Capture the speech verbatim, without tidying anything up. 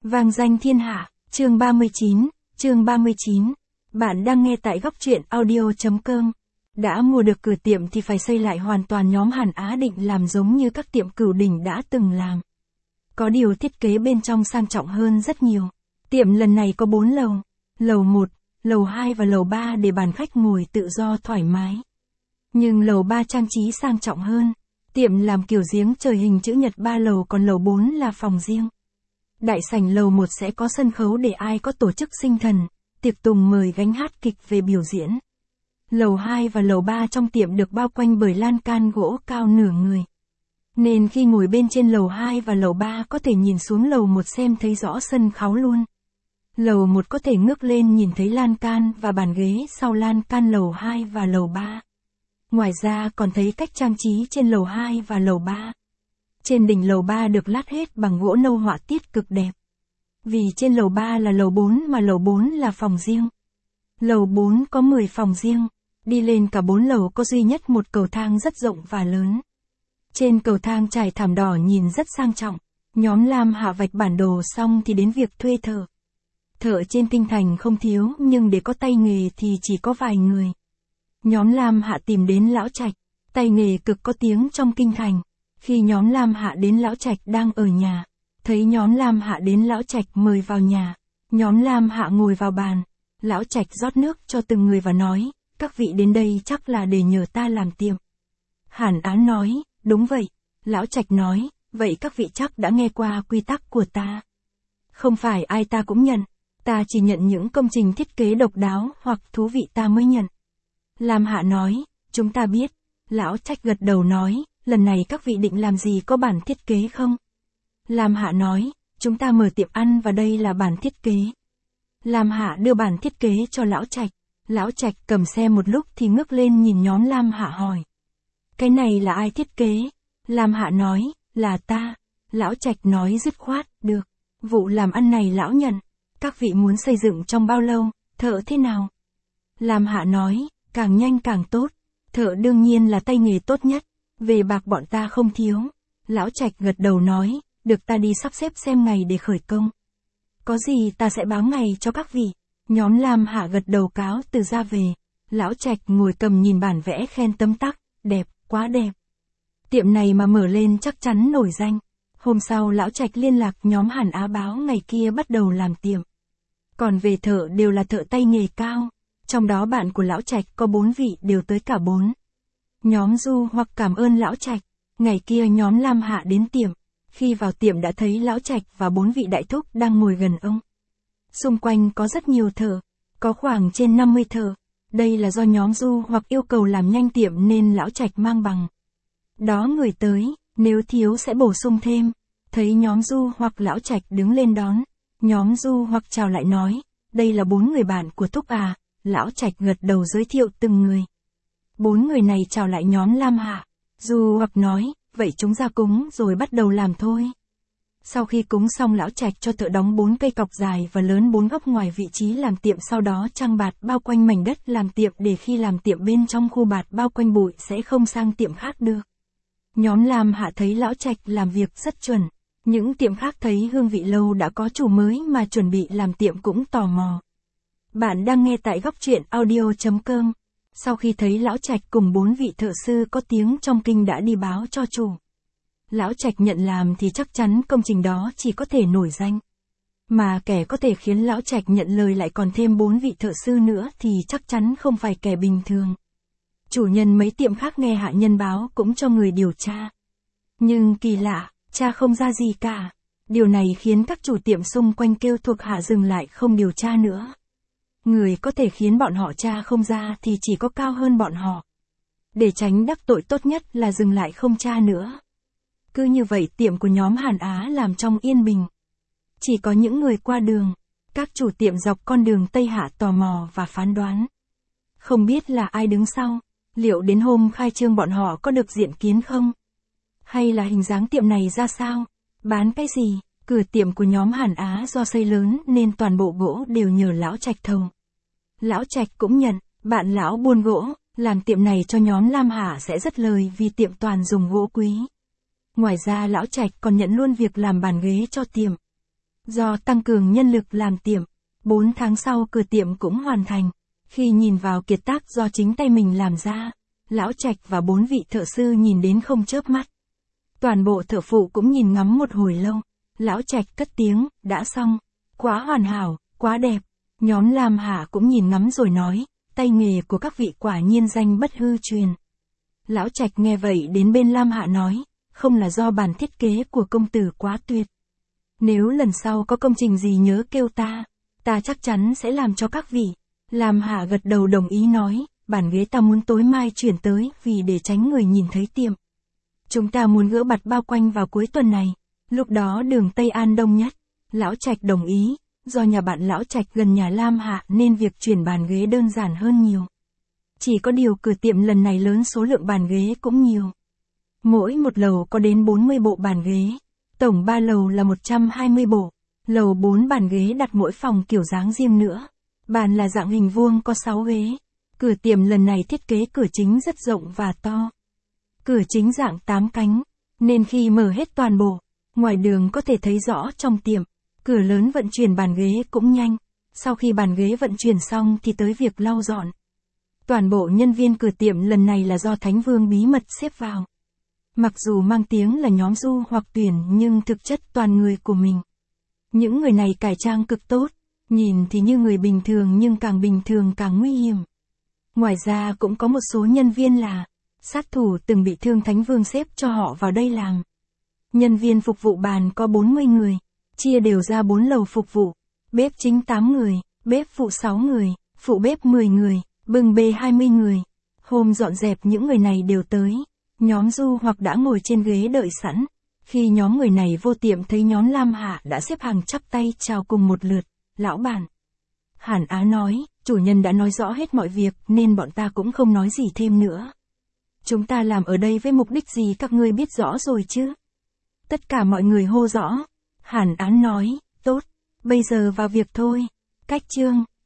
Vang danh thiên hạ, chương ba mươi chín, chương ba mươi chín. Bạn đang nghe tại góc truyện audio.com. Đã mua được cửa tiệm thì phải xây lại hoàn toàn. Nhóm Hàn Á định làm giống như các tiệm Cửu Đỉnh đã từng làm. Có điều thiết kế bên trong sang trọng hơn rất nhiều. Tiệm lần này có bốn lầu. Lầu một, lầu hai và lầu ba để bàn khách ngồi tự do thoải mái. Nhưng lầu ba trang trí sang trọng hơn. Tiệm làm kiểu giếng trời hình chữ nhật ba lầu, còn lầu bốn là phòng riêng. Đại sảnh lầu một sẽ có sân khấu để ai có tổ chức sinh thần, tiệc tùng mời gánh hát kịch về biểu diễn. Lầu hai và lầu ba trong tiệm được bao quanh bởi lan can gỗ cao nửa người. Nên khi ngồi bên trên lầu hai và lầu ba có thể nhìn xuống lầu một xem thấy rõ sân khấu luôn. Lầu một có thể ngước lên nhìn thấy lan can và bàn ghế sau lan can lầu hai và lầu ba. Ngoài ra còn thấy cách trang trí trên lầu hai và lầu ba. Trên đỉnh lầu ba được lát hết bằng gỗ nâu họa tiết cực đẹp. Vì trên lầu ba là lầu bốn mà lầu bốn là phòng riêng. Lầu bốn có mười phòng riêng. Đi lên cả bốn lầu có duy nhất một cầu thang rất rộng và lớn. Trên cầu thang trải thảm đỏ nhìn rất sang trọng. Nhóm Lam Hạ vạch bản đồ xong thì đến việc thuê thợ. Thợ trên kinh thành không thiếu, nhưng để có tay nghề thì chỉ có vài người. Nhóm Lam Hạ tìm đến Lão Trạch, tay nghề cực có tiếng trong kinh thành. Khi nhóm Lam Hạ đến Lão Trạch đang ở nhà, thấy nhóm Lam Hạ đến Lão Trạch mời vào nhà. Nhóm Lam Hạ ngồi vào bàn, Lão Trạch rót nước cho từng người và nói, các vị đến đây chắc là để nhờ ta làm tiệm. Hàn Á nói, đúng vậy. Lão Trạch nói, vậy các vị chắc đã nghe qua quy tắc của ta. Không phải ai ta cũng nhận, ta chỉ nhận những công trình thiết kế độc đáo hoặc thú vị ta mới nhận. Lam Hạ nói, chúng ta biết. Lão Trạch gật đầu nói, lần này các vị định làm gì, có bản thiết kế không? Lam Hạ nói, chúng ta mở tiệm ăn và đây là bản thiết kế. Lam Hạ đưa bản thiết kế cho Lão Trạch. Lão Trạch cầm xem một lúc thì ngước lên nhìn nhóm Lam Hạ hỏi. Cái này là ai thiết kế? Lam Hạ nói, là ta. Lão Trạch nói dứt khoát, được. Vụ làm ăn này lão nhận. Các vị muốn xây dựng trong bao lâu, thợ thế nào? Lam Hạ nói, càng nhanh càng tốt. Thợ đương nhiên là tay nghề tốt nhất. Về bạc bọn ta không thiếu. Lão Trạch gật đầu nói, được, ta đi sắp xếp xem ngày để khởi công. Có gì ta sẽ báo ngày cho các vị. Nhóm Lam Hạ gật đầu cáo từ ra về. Lão Trạch ngồi cầm nhìn bản vẽ khen tấm tắc, đẹp, quá đẹp. Tiệm này mà mở lên chắc chắn nổi danh. Hôm sau Lão Trạch liên lạc nhóm Hàn Á báo ngày kia bắt đầu làm tiệm. Còn về thợ đều là thợ tay nghề cao. Trong đó bạn của Lão Trạch có bốn vị đều tới cả bốn. Nhóm Du hoặc cảm ơn Lão Trạch. Ngày kia nhóm Lam Hạ đến tiệm. Khi vào tiệm đã thấy Lão Trạch và bốn vị đại thúc đang ngồi gần ông. Xung quanh có rất nhiều thợ. Có khoảng trên năm mươi thợ. Đây là do nhóm Du hoặc yêu cầu làm nhanh tiệm nên Lão Trạch mang bằng. Đó người tới, nếu thiếu sẽ bổ sung thêm. Thấy nhóm Du hoặc Lão Trạch đứng lên đón. Nhóm Du hoặc chào lại nói, đây là bốn người bạn của Thúc à. Lão Trạch gật đầu giới thiệu từng người. Bốn người này chào lại nhóm Lam Hạ. Du hoặc nói, vậy chúng ra cúng rồi bắt đầu làm thôi. Sau khi cúng xong Lão Trạch cho thợ đóng bốn cây cọc dài và lớn bốn góc ngoài vị trí làm tiệm, sau đó trang bạt bao quanh mảnh đất làm tiệm để khi làm tiệm bên trong khu bạt bao quanh bụi sẽ không sang tiệm khác được. Nhóm Lam Hạ thấy Lão Trạch làm việc rất chuẩn. Những tiệm khác thấy hương vị lâu đã có chủ mới mà chuẩn bị làm tiệm cũng tò mò. Bạn đang nghe tại góc truyện audio.com. Sau khi thấy Lão Trạch cùng bốn vị thợ sư có tiếng trong kinh đã đi báo cho chủ. Lão Trạch nhận làm thì chắc chắn công trình đó chỉ có thể nổi danh. Mà kẻ có thể khiến Lão Trạch nhận lời lại còn thêm bốn vị thợ sư nữa thì chắc chắn không phải kẻ bình thường. Chủ nhân mấy tiệm khác nghe hạ nhân báo cũng cho người điều tra. Nhưng kỳ lạ, tra không ra gì cả. Điều này khiến các chủ tiệm xung quanh kêu thuộc hạ dừng lại không điều tra nữa. Người có thể khiến bọn họ tra không ra thì chỉ có cao hơn bọn họ. Để tránh đắc tội tốt nhất là dừng lại không tra nữa. Cứ như vậy tiệm của nhóm Hàn Á làm trong yên bình. Chỉ có những người qua đường, các chủ tiệm dọc con đường Tây Hạ tò mò và phán đoán. Không biết là ai đứng sau, liệu đến hôm khai trương bọn họ có được diện kiến không? Hay là hình dáng tiệm này ra sao? Bán cái gì? Cửa tiệm của nhóm Hàn Á do xây lớn nên toàn bộ gỗ đều nhờ Lão Trạch thầu. Lão Trạch cũng nhận, bạn lão buôn gỗ, làm tiệm này cho nhóm Lam Hạ sẽ rất lời vì tiệm toàn dùng gỗ quý. Ngoài ra Lão Trạch còn nhận luôn việc làm bàn ghế cho tiệm. Do tăng cường nhân lực làm tiệm, bốn tháng sau cửa tiệm cũng hoàn thành. Khi nhìn vào kiệt tác do chính tay mình làm ra, Lão Trạch và bốn vị thợ sư nhìn đến không chớp mắt. Toàn bộ thợ phụ cũng nhìn ngắm một hồi lâu. Lão Trạch cất tiếng, đã xong. Quá hoàn hảo, quá đẹp. Nhóm Lam Hạ cũng nhìn ngắm rồi nói, tay nghề của các vị quả nhiên danh bất hư truyền. Lão Trạch nghe vậy đến bên Lam Hạ nói, không là do bản thiết kế của công tử quá tuyệt. Nếu lần sau có công trình gì nhớ kêu ta, ta chắc chắn sẽ làm cho các vị. Lam Hạ gật đầu đồng ý nói, bản ghế ta muốn tối mai chuyển tới vì để tránh người nhìn thấy tiệm. Chúng ta muốn gỡ bạt bao quanh vào cuối tuần này, lúc đó đường Tây An đông nhất. Lão Trạch đồng ý, do nhà bạn Lão Trạch gần nhà Lam Hạ nên việc chuyển bàn ghế đơn giản hơn nhiều. Chỉ có điều cửa tiệm lần này lớn số lượng bàn ghế cũng nhiều. Mỗi một lầu có đến bốn mươi bộ bàn ghế, tổng ba lầu là một trăm hai mươi bộ, lầu bốn bàn ghế đặt mỗi phòng kiểu dáng riêng nữa. Bàn là dạng hình vuông có sáu ghế. Cửa tiệm lần này thiết kế cửa chính rất rộng và to. Cửa chính dạng tám cánh, nên khi mở hết toàn bộ, ngoài đường có thể thấy rõ trong tiệm. Cửa lớn vận chuyển bàn ghế cũng nhanh. Sau khi bàn ghế vận chuyển xong thì tới việc lau dọn. Toàn bộ nhân viên cửa tiệm lần này là do Thánh Vương bí mật xếp vào. Mặc dù mang tiếng là nhóm du hoặc tuyển nhưng thực chất toàn người của mình. Những người này cải trang cực tốt, nhìn thì như người bình thường nhưng càng bình thường càng nguy hiểm. Ngoài ra cũng có một số nhân viên là sát thủ từng bị thương Thánh Vương xếp cho họ vào đây làm. Nhân viên phục vụ bàn có bốn mươi người, chia đều ra bốn lầu phục vụ, bếp chính tám người, bếp phụ sáu người, phụ bếp mười người, bưng bê hai mươi người. Hôm dọn dẹp những người này đều tới. Nhóm du hoặc đã ngồi trên ghế đợi sẵn. Khi nhóm người này vô tiệm thấy nhóm Lam Hạ đã xếp hàng chắp tay chào cùng một lượt, lão bản. Hàn Á nói, chủ nhân đã nói rõ hết mọi việc nên bọn ta cũng không nói gì thêm nữa. Chúng ta làm ở đây với mục đích gì các ngươi biết rõ rồi chứ? Tất cả mọi người hô rõ. Hàn Án nói, tốt, bây giờ vào việc thôi. Cách chương